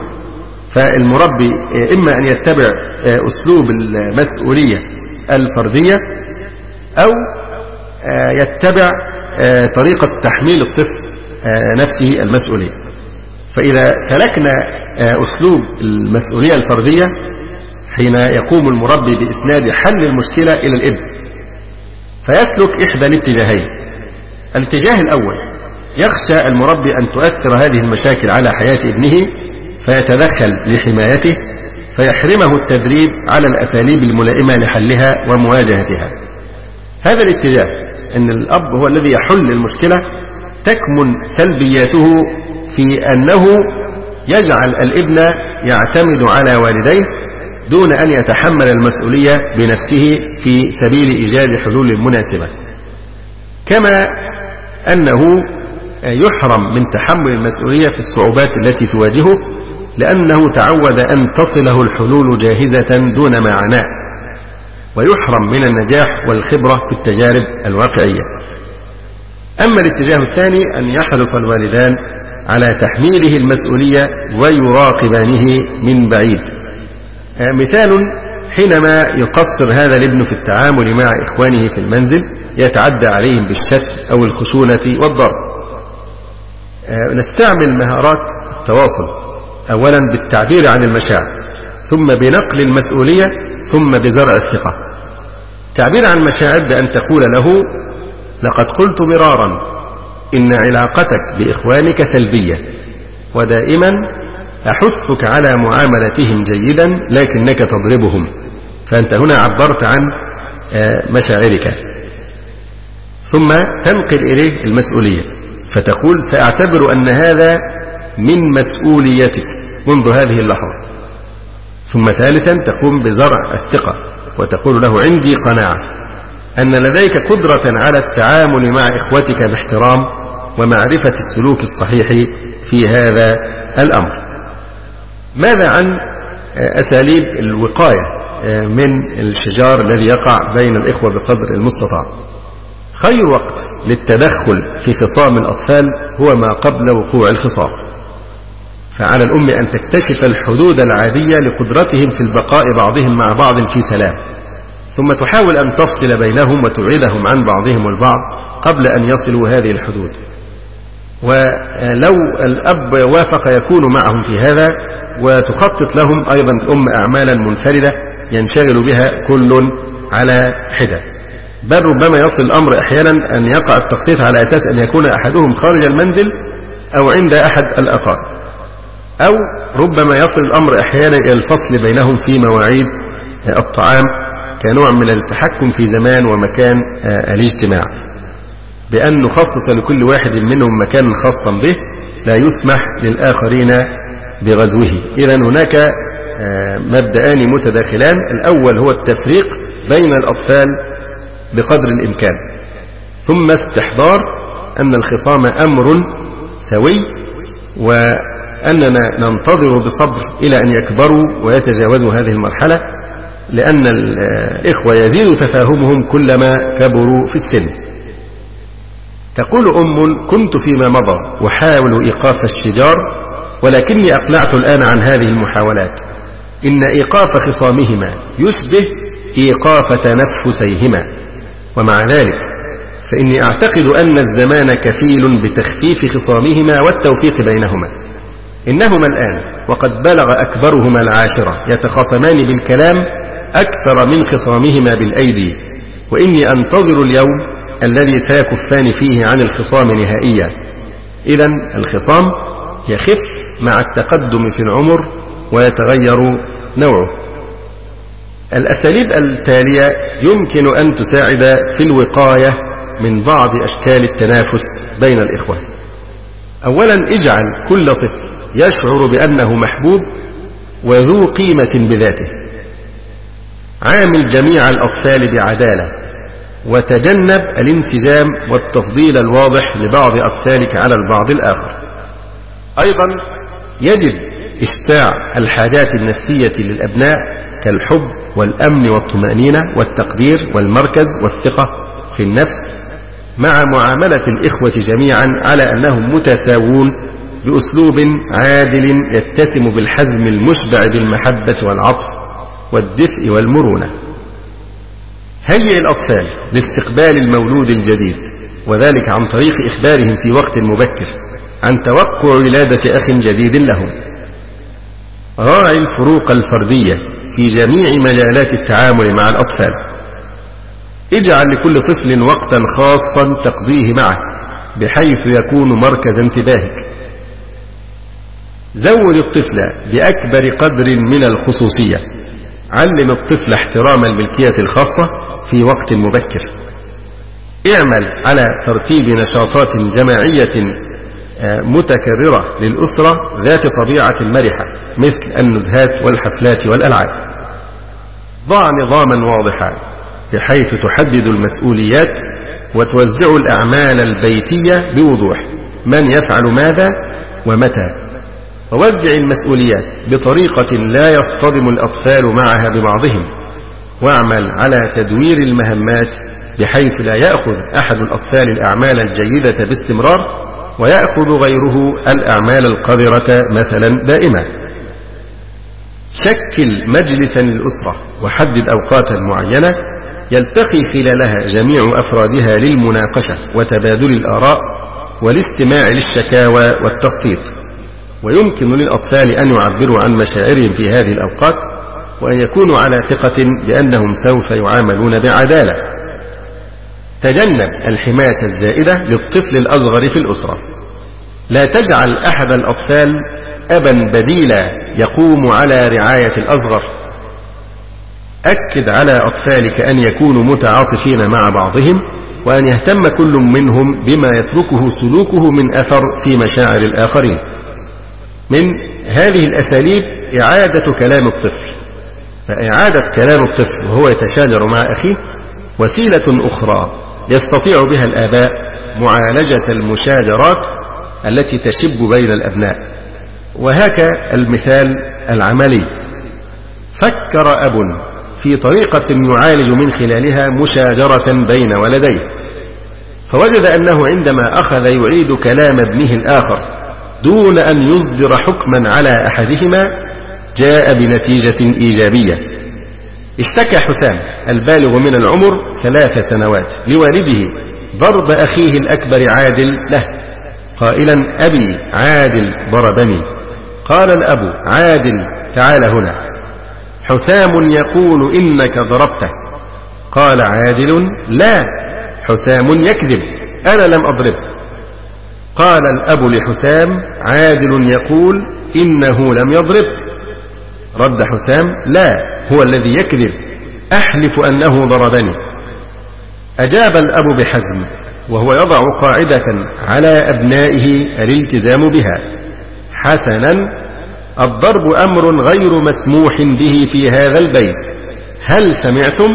فالمربي إما أن يتبع أسلوب المسؤولية الفردية، أو يتبع طريقة تحميل الطفل نفسه المسؤولية. فإذا سلكنا أسلوب المسؤولية الفردية حين يقوم المربي بإسناد حل المشكلة إلى الابن، فيسلك إحدى الاتجاهين. الاتجاه الأول، يخشى المربي أن تؤثر هذه المشاكل على حياة ابنه فيتدخل لحمايته فيحرمه التدريب على الأساليب الملائمة لحلها ومواجهتها. هذا الاتجاه أن الأب هو الذي يحل المشكلة تكمن سلبياته في أنه يجعل الابن يعتمد على والديه دون أن يتحمل المسؤولية بنفسه في سبيل إيجاد حلول مناسبة، كما أنه يحرم من تحمل المسؤولية في الصعوبات التي تواجهه لأنه تعود أن تصله الحلول جاهزة دون ما عناء، ويحرم من النجاح والخبرة في التجارب الواقعية. أما الاتجاه الثاني، أن يحرص الوالدان على تحميله المسؤولية ويراقبانه من بعيد. مثال، حينما يقصر هذا الابن في التعامل مع إخوانه في المنزل يتعدى عليهم بالشتم أو الخشونة والضرب. نستعمل مهارات التواصل، أولا بالتعبير عن المشاعر، ثم بنقل المسؤولية، ثم بزرع الثقة. تعبير عن المشاعر بأن تقول له: لقد قلت مرارا إن علاقتك بإخوانك سلبية، ودائما أحثك على معاملتهم جيدا لكنك تضربهم، فأنت هنا عبرت عن مشاعرك. ثم تنقل إليه المسؤولية فتقول: سأعتبر أن هذا من مسؤوليتك منذ هذه اللحظة. ثم ثالثا تقوم بزرع الثقة وتقول له: عندي قناعة أن لديك قدرة على التعامل مع إخوتك باحترام ومعرفة السلوك الصحيح في هذا الأمر. ماذا عن أساليب الوقاية من الشجار الذي يقع بين الإخوة بقدر المستطاع؟ خير وقت للتدخل في خصام الأطفال هو ما قبل وقوع الخصام، فعلى الأم أن تكتشف الحدود العادية لقدرتهم في البقاء بعضهم مع بعض في سلام، ثم تحاول أن تفصل بينهم وتبعدهم عن بعضهم البعض قبل أن يصلوا هذه الحدود. ولو الأب وافق يكون معهم في هذا، وتخطط لهم أيضا الأم أعمالا منفردة ينشغل بها كل على حدة. بل ربما يصل الأمر أحيانا أن يقع التخطيط على أساس أن يكون أحدهم خارج المنزل أو عند أحد الأقارب، أو ربما يصل الأمر أحيانا إلى الفصل بينهم في مواعيد الطعام كنوع من التحكم في زمان ومكان الاجتماع، بأن نخصص لكل واحد منهم مكانا خاصا به لا يسمح للآخرين بغزوه. إذن هناك مبدأان متداخلان: الأول هو التفريق بين الأطفال بقدر الإمكان، ثم استحضار أن الخصام أمر سوي، وأننا ننتظر بصبر إلى أن يكبروا ويتجاوزوا هذه المرحلة، لأن الإخوة يزيد تفاهمهم كلما كبروا في السن. تقول أم: كنت فيما مضى أحاول إيقاف الشجار، ولكني أقلعت الآن عن هذه المحاولات. إن إيقاف خصامهما يشبه إيقاف تنفسيهما، ومع ذلك فإني أعتقد أن الزمان كفيل بتخفيف خصامهما والتوفيق بينهما. إنهما الآن وقد بلغ أكبرهما العاشرة يتخاصمان بالكلام أكثر من خصامهما بالأيدي، وإني أنتظر اليوم الذي سيكفان فيه عن الخصام نهائيا. إذن الخصام يخف مع التقدم في العمر ويتغير نوعه. الأساليب التالية يمكن أن تساعد في الوقاية من بعض أشكال التنافس بين الإخوة. أولا، اجعل كل طفل يشعر بأنه محبوب وذو قيمة بذاته. عامل جميع الأطفال بعدالة، وتجنب الانسجام والتفضيل الواضح لبعض أطفالك على البعض الآخر. أيضا يجب إشباع الحاجات النفسية للأبناء كالحب والأمن والطمأنينة والتقدير والمركز والثقة في النفس، مع معاملة الإخوة جميعا على أنهم متساوون بأسلوب عادل يتسم بالحزم المشبع بالمحبة والعطف والدفء والمرونة. هيئ الأطفال لاستقبال المولود الجديد، وذلك عن طريق إخبارهم في وقت مبكر عن توقع ولادة أخ جديد لهم. راعي الفروق الفردية في جميع مجالات التعامل مع الأطفال. اجعل لكل طفل وقتا خاصا تقضيه معه بحيث يكون مركز انتباهك. زود الطفل بأكبر قدر من الخصوصية. علم الطفل احترام الملكية الخاصة في وقت مبكر. اعمل على ترتيب نشاطات جماعية متكررة للأسرة ذات طبيعة مرحة مثل النزهات والحفلات والألعاب. ضع نظاما واضحا بحيث تحدد المسؤوليات وتوزع الأعمال البيتية بوضوح، من يفعل ماذا ومتى. ووزع المسؤوليات بطريقة لا يصطدم الأطفال معها ببعضهم. واعمل على تدوير المهمات بحيث لا يأخذ أحد الأطفال الأعمال الجيدة باستمرار ويأخذ غيره الأعمال القذرة مثلا دائما. شكل مجلسا للأسرة وحدد أوقاتا معينة يلتقي خلالها جميع أفرادها للمناقشة وتبادل الآراء والاستماع للشكاوى والتخطيط. ويمكن للأطفال أن يعبروا عن مشاعرهم في هذه الأوقات وأن يكونوا على ثقة بأنهم سوف يعاملون بعدالة. تجنب الحماية الزائدة للطفل الأصغر في الأسرة. لا تجعل أحد الأطفال أبا بديلا يقوم على رعاية الأصغر. أكد على أطفالك أن يكونوا متعاطفين مع بعضهم وأن يهتم كل منهم بما يتركه سلوكه من أثر في مشاعر الآخرين. من هذه الأساليب إعادة كلام الطفل. فإعادة كلام الطفل وهو يتشاجر مع أخيه وسيلة أخرى يستطيع بها الآباء معالجة المشاجرات التي تشب بين الأبناء. وهكا المثال العملي. فكر أب في طريقة يعالج من خلالها مشاجرة بين ولديه، فوجد أنه عندما أخذ يعيد كلام ابنه الآخر دون أن يصدر حكما على أحدهما جاء بنتيجة إيجابية. اشتكى حسام البالغ من العمر ثلاث سنوات لوالده ضرب أخيه الأكبر عادل له قائلا: أبي عادل ضربني. قال الأب: عادل تعال هنا، حسام يقول إنك ضربته. قال عادل: لا، حسام يكذب، أنا لم أضربه. قال الأب لحسام: عادل يقول إنه لم يضربك. رد حسام: لا، هو الذي يكذب، أحلف أنه ضربني. أجاب الأب بحزم وهو يضع قاعدة على أبنائه الالتزام بها: حسنا، الضرب أمر غير مسموح به في هذا البيت، هل سمعتم؟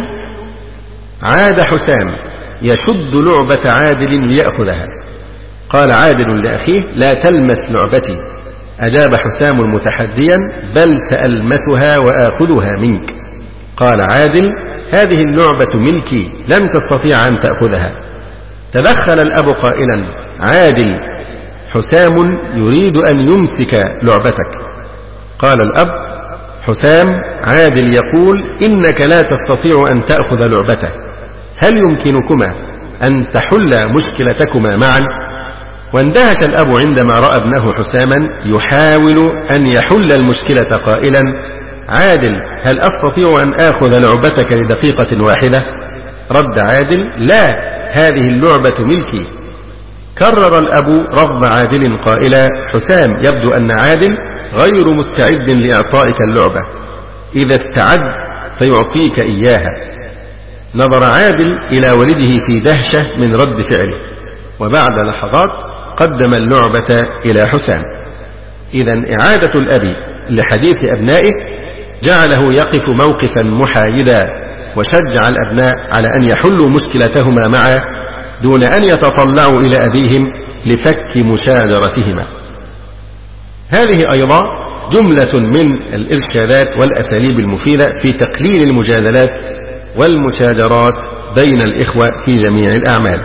عاد حسام يشد لعبة عادل ليأخذها. قال عادل لأخيه: لا تلمس لعبتي. أجاب حسام متحديا: بل سألمسها وآخذها منك. قال عادل: هذه اللعبة ملكي، لن تستطيع أن تأخذها. تدخل الأب قائلا: عادل، حسام يريد أن يمسك لعبتك. قال الأب: حسام، عادل يقول إنك لا تستطيع أن تأخذ لعبته، هل يمكنكما أن تحل مشكلتكما معا؟ واندهش الأب عندما رأى ابنه حساما يحاول أن يحل المشكلة قائلا: عادل، هل أستطيع أن آخذ لعبتك لدقيقة واحدة؟ رد عادل: لا، هذه اللعبة ملكي. كرر الأب رفض عادل قائلا: حسام، يبدو أن عادل غير مستعد لإعطائك اللعبة، إذا استعد سيعطيك إياها. نظر عادل إلى والده في دهشة من رد فعله، وبعد لحظات قدم اللعبة إلى حسام. إذن إعادة الأب لحديث أبنائه جعله يقف موقفا محايدا، وشجع الأبناء على أن يحلوا مشكلتهما معا دون أن يتطلعوا إلى أبيهم لفك مشاجرتهما. هذه أيضا جملة من الإرشادات والأساليب المفيدة في تقليل المجادلات والمشاجرات بين الإخوة في جميع الأعمال.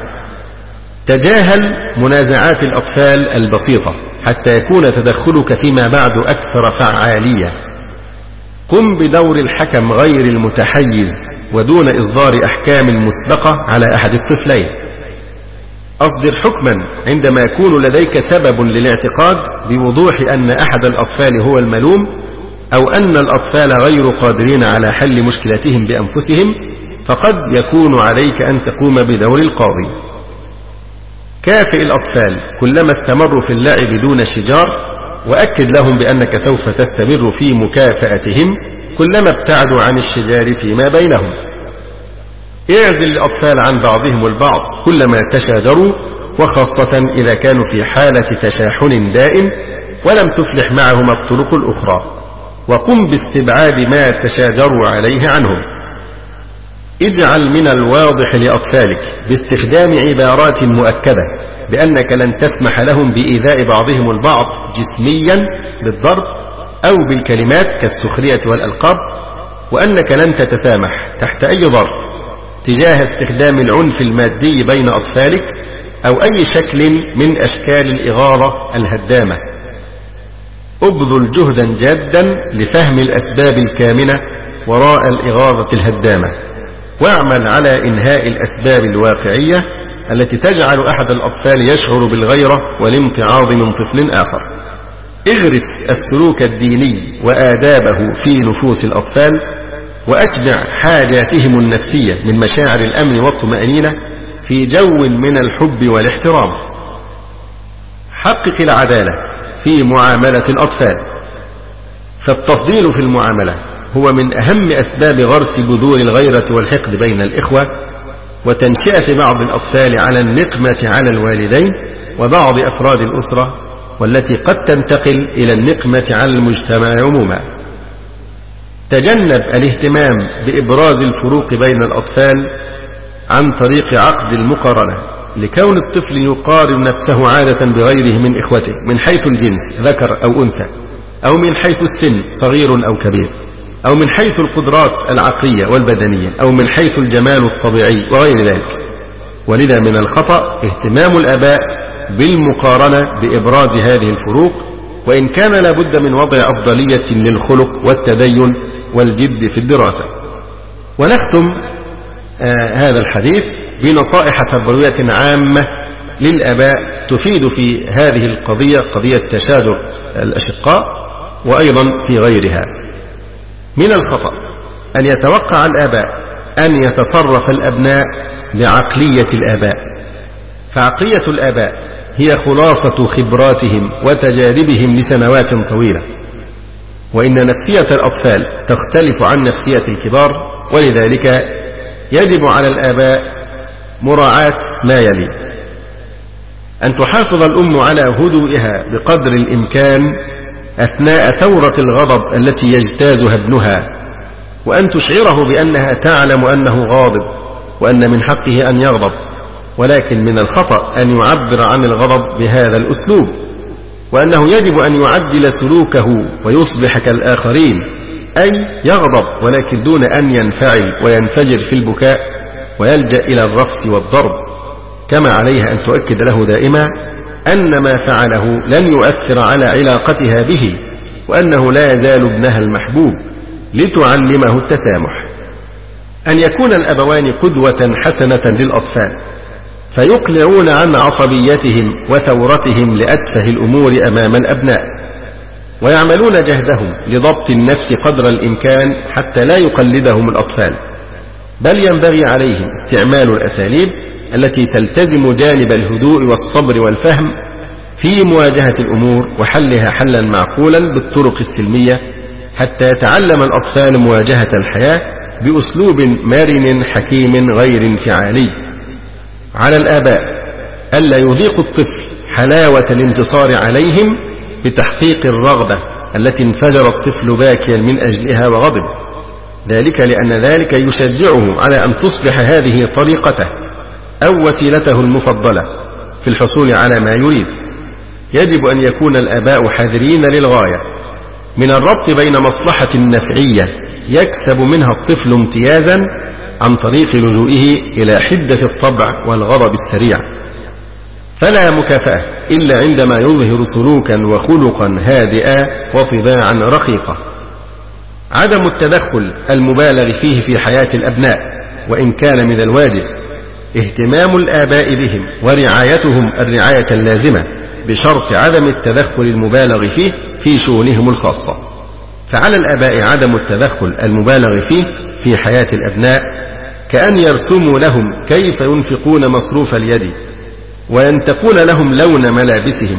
تجاهل منازعات الأطفال البسيطة حتى يكون تدخلك فيما بعد أكثر فعالية. قم بدور الحكم غير المتحيز ودون إصدار أحكام مسبقة على أحد الطفلين. أصدر حكما عندما يكون لديك سبب للاعتقاد بوضوح أن أحد الأطفال هو الملوم، أو أن الأطفال غير قادرين على حل مشكلتهم بأنفسهم، فقد يكون عليك أن تقوم بدور القاضي. كافئ الأطفال كلما استمروا في اللعب دون شجار، وأكد لهم بأنك سوف تستمر في مكافأتهم كلما ابتعدوا عن الشجار فيما بينهم. اعزل الأطفال عن بعضهم البعض كلما تشاجروا، وخاصة إذا كانوا في حالة تشاحن دائم ولم تفلح معهم الطرق الأخرى، وقم باستبعاد ما تشاجروا عليه عنهم. اجعل من الواضح لأطفالك باستخدام عبارات مؤكدة بأنك لن تسمح لهم بإيذاء بعضهم البعض جسميا بالضرب أو بالكلمات كالسخرية والألقاب، وأنك لن تتسامح تحت أي ظرف تجاه استخدام العنف المادي بين أطفالك أو أي شكل من أشكال الإغاظة الهدامة. ابذل جهدا جادا لفهم الأسباب الكامنة وراء الإغاظة الهدامة، واعمل على إنهاء الأسباب الواقعية التي تجعل أحد الأطفال يشعر بالغيرة والامتعاض من طفل آخر. اغرس السلوك الديني وآدابه في نفوس الأطفال، وأشبع حاجاتهم النفسية من مشاعر الأمن والطمأنينة في جو من الحب والاحترام. حقق العدالة في معاملة الأطفال، فالتفضيل في المعاملة هو من أهم أسباب غرس بذور الغيرة والحقد بين الإخوة، وتنشئة بعض الأطفال على النقمة على الوالدين وبعض أفراد الأسرة، والتي قد تنتقل إلى النقمة على المجتمع عموما. تجنب الاهتمام بإبراز الفروق بين الأطفال عن طريق عقد المقارنة، لكون الطفل يقارن نفسه عادة بغيره من إخوته من حيث الجنس ذكر أو أنثى، أو من حيث السن صغير أو كبير، أو من حيث القدرات العقلية والبدنية، أو من حيث الجمال الطبيعي وغير ذلك. ولذا من الخطأ اهتمام الآباء بالمقارنة بإبراز هذه الفروق، وإن كان لابد من وضع أفضلية للخلق والتدين والجد في الدراسة. ونختم آه هذا الحديث بنصائح تربوية عامة للآباء تفيد في هذه القضية، قضية تشاجر الأشقاء، وأيضا في غيرها. من الخطأ أن يتوقع الآباء أن يتصرف الأبناء بعقلية الآباء، فعقلية الآباء هي خلاصة خبراتهم وتجاربهم لسنوات طويلة، وإن نفسية الأطفال تختلف عن نفسية الكبار، ولذلك يجب على الآباء مراعاة ما يلي: أن تحافظ الأم على هدوئها بقدر الإمكان أثناء ثورة الغضب التي يجتازها ابنها، وأن تشعره بأنها تعلم أنه غاضب وأن من حقه أن يغضب، ولكن من الخطأ أن يعبر عن الغضب بهذا الأسلوب، وأنه يجب أن يعدل سلوكه ويصبح كالآخرين، أي يغضب ولكن دون أن ينفعل وينفجر في البكاء ويلجأ إلى الرفس والضرب. كما عليها أن تؤكد له دائما أن ما فعله لن يؤثر على علاقتها به، وأنه لا يزال ابنها المحبوب، لتعلمه التسامح. أن يكون الأبوان قدوة حسنة للأطفال، فيقلعون عن عصبيتهم وثورتهم لأتفه الأمور أمام الأبناء، ويعملون جهدهم لضبط النفس قدر الإمكان حتى لا يقلدهم الأطفال، بل ينبغي عليهم استعمال الأساليب التي تلتزم جانب الهدوء والصبر والفهم في مواجهة الأمور وحلها حلا معقولا بالطرق السلمية، حتى يتعلم الأطفال مواجهة الحياة بأسلوب مرن حكيم غير انفعالي. على الآباء ألا يذيقوا الطفل حلاوة الانتصار عليهم بتحقيق الرغبة التي انفجر الطفل باكيا من أجلها وغضب، ذلك لأن ذلك يشجعه على أن تصبح هذه طريقته أو وسيلته المفضلة في الحصول على ما يريد. يجب أن يكون الآباء حذرين للغاية من الربط بين مصلحة نفعية يكسب منها الطفل امتيازا عن طريق لجوئه إلى حدة الطبع والغضب السريع. فلا مكافأة إلا عندما يظهر سلوكا وخلقا هادئا وطباعا رقيقة. عدم التدخل المبالغ فيه في حياة الأبناء، وإن كان من الواجب اهتمام الآباء بهم ورعايتهم الرعاية اللازمة، بشرط عدم التدخل المبالغ فيه في شؤونهم الخاصة. فعلى الآباء عدم التدخل المبالغ فيه في حياة الأبناء، كأن يرسموا لهم كيف ينفقون مصروف اليد وينتقون لهم لون ملابسهم.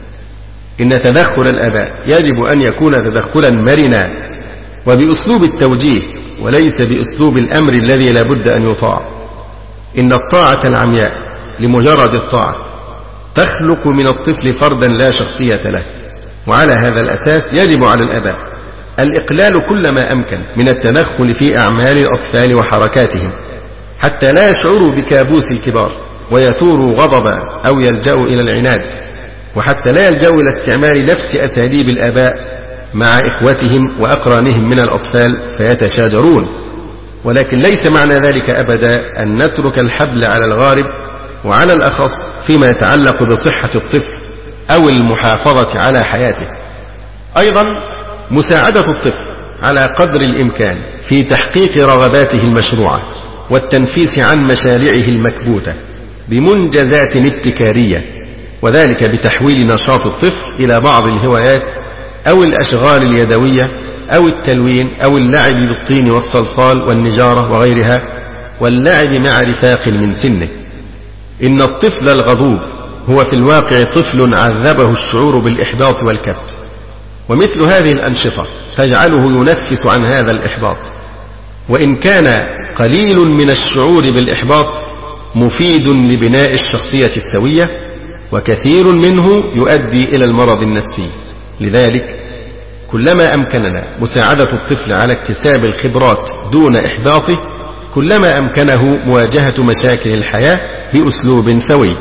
إن تدخل الآباء يجب أن يكون تدخلا مرنا وبأسلوب التوجيه، وليس بأسلوب الأمر الذي لا بد أن يطاع. إن الطاعة العمياء لمجرد الطاعة تخلق من الطفل فردا لا شخصية له، وعلى هذا الأساس يجب على الآباء الإقلال كل ما أمكن من التدخل في أعمال الأطفال وحركاتهم، حتى لا يشعروا بكابوس الكبار ويثوروا غضبا أو يلجأوا إلى العناد، وحتى لا يلجأوا إلى استعمال نفس أساليب الآباء مع إخوتهم وأقرانهم من الأطفال فيتشاجرون. ولكن ليس معنى ذلك أبدا أن نترك الحبل على الغارب، وعلى الأخص فيما يتعلق بصحة الطفل أو المحافظة على حياته. أيضا مساعدة الطفل على قدر الإمكان في تحقيق رغباته المشروعة والتنفيس عن مشاريعه المكبوتة بمنجزات ابتكارية، وذلك بتحويل نشاط الطفل إلى بعض الهوايات أو الأشغال اليدوية أو التلوين أو اللعب بالطين والصلصال والنجارة وغيرها، واللعب مع رفاق من سنه. إن الطفل الغضوب هو في الواقع طفل عذبه الشعور بالإحباط والكبت، ومثل هذه الأنشطة تجعله ينفس عن هذا الإحباط، وإن كان قليل من الشعور بالإحباط مفيد لبناء الشخصية السوية، وكثير منه يؤدي إلى المرض النفسي. لذلك كلما أمكننا مساعدة الطفل على اكتساب الخبرات دون إحباطه، كلما أمكنه مواجهة مشاكل الحياة بأسلوب سوي.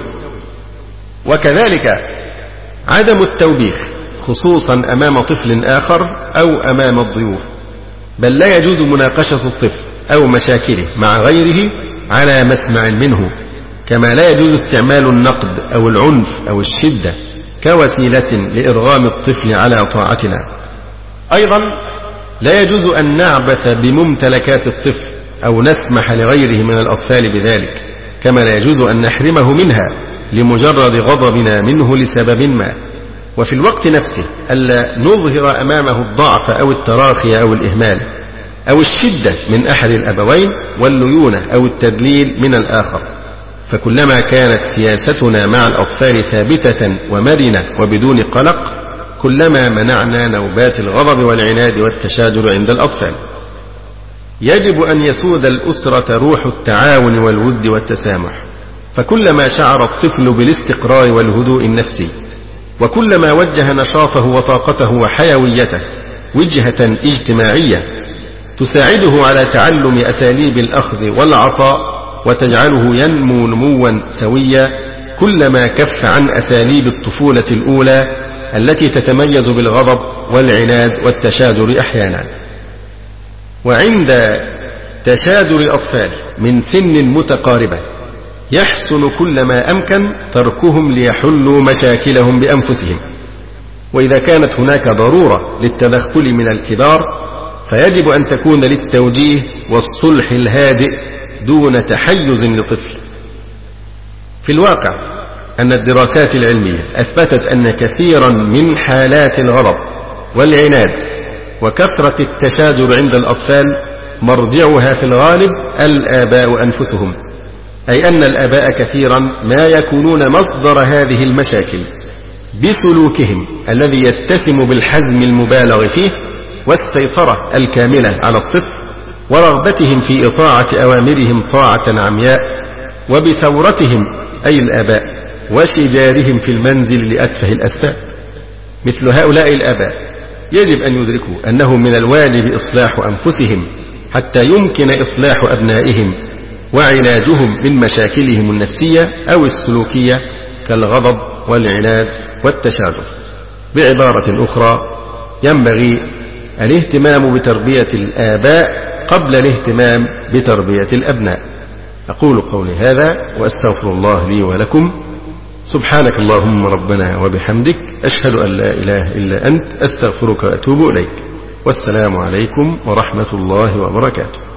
وكذلك عدم التوبيخ خصوصا أمام طفل آخر أو أمام الضيوف، بل لا يجوز مناقشة الطفل أو مشاكله مع غيره على مسمع منه، كما لا يجوز استعمال النقد أو العنف أو الشدة كوسيلة لإرغام الطفل على طاعتنا. أيضا لا يجوز أن نعبث بممتلكات الطفل أو نسمح لغيره من الأطفال بذلك، كما لا يجوز أن نحرمه منها لمجرد غضبنا منه لسبب ما. وفي الوقت نفسه ألا نظهر أمامه الضعف أو التراخي أو الإهمال أو الشدة من أحد الأبوين والليونة أو التدليل من الآخر. فكلما كانت سياستنا مع الأطفال ثابتة ومرنة وبدون قلق، كلما منعنا نوبات الغضب والعناد والتشاجر عند الأطفال. يجب أن يسود الأسرة روح التعاون والود والتسامح، فكلما شعر الطفل بالاستقرار والهدوء النفسي، وكلما وجه نشاطه وطاقته وحيويته وجهة اجتماعية تساعده على تعلم أساليب الأخذ والعطاء وتجعله ينمو نموا سويا، كلما كف عن أساليب الطفولة الأولى التي تتميز بالغضب والعناد والتشاجر أحيانا. وعند تشاجر أطفال من سن متقاربة يحسن كلما أمكن تركهم ليحلوا مشاكلهم بأنفسهم، وإذا كانت هناك ضرورة للتدخل من الكبار فيجب أن تكون للتوجيه والصلح الهادئ دون تحيز لطفل. في الواقع أن الدراسات العلمية أثبتت أن كثيرا من حالات الغضب والعناد وكثرة التشاجر عند الأطفال مرجعها في الغالب الآباء أنفسهم، أي أن الآباء كثيرا ما يكونون مصدر هذه المشاكل بسلوكهم الذي يتسم بالحزم المبالغ فيه والسيطرة الكاملة على الطفل، ورغبتهم في إطاعة أوامرهم طاعة عمياء، وبثورتهم أي الآباء وشجارهم في المنزل لأتفه الأسباب. مثل هؤلاء الآباء يجب أن يدركوا أنه من الواجب إصلاح أنفسهم حتى يمكن إصلاح أبنائهم وعلاجهم من مشاكلهم النفسية أو السلوكية كالغضب والعناد والتشاجر. بعبارة أخرى، ينبغي الاهتمام بتربية الآباء قبل الاهتمام بتربية الأبناء. أقول قولي هذا وأستغفر الله لي ولكم. سبحانك اللهم ربنا وبحمدك، أشهد أن لا إله إلا أنت، أستغفرك وأتوب إليك. والسلام عليكم ورحمة الله وبركاته.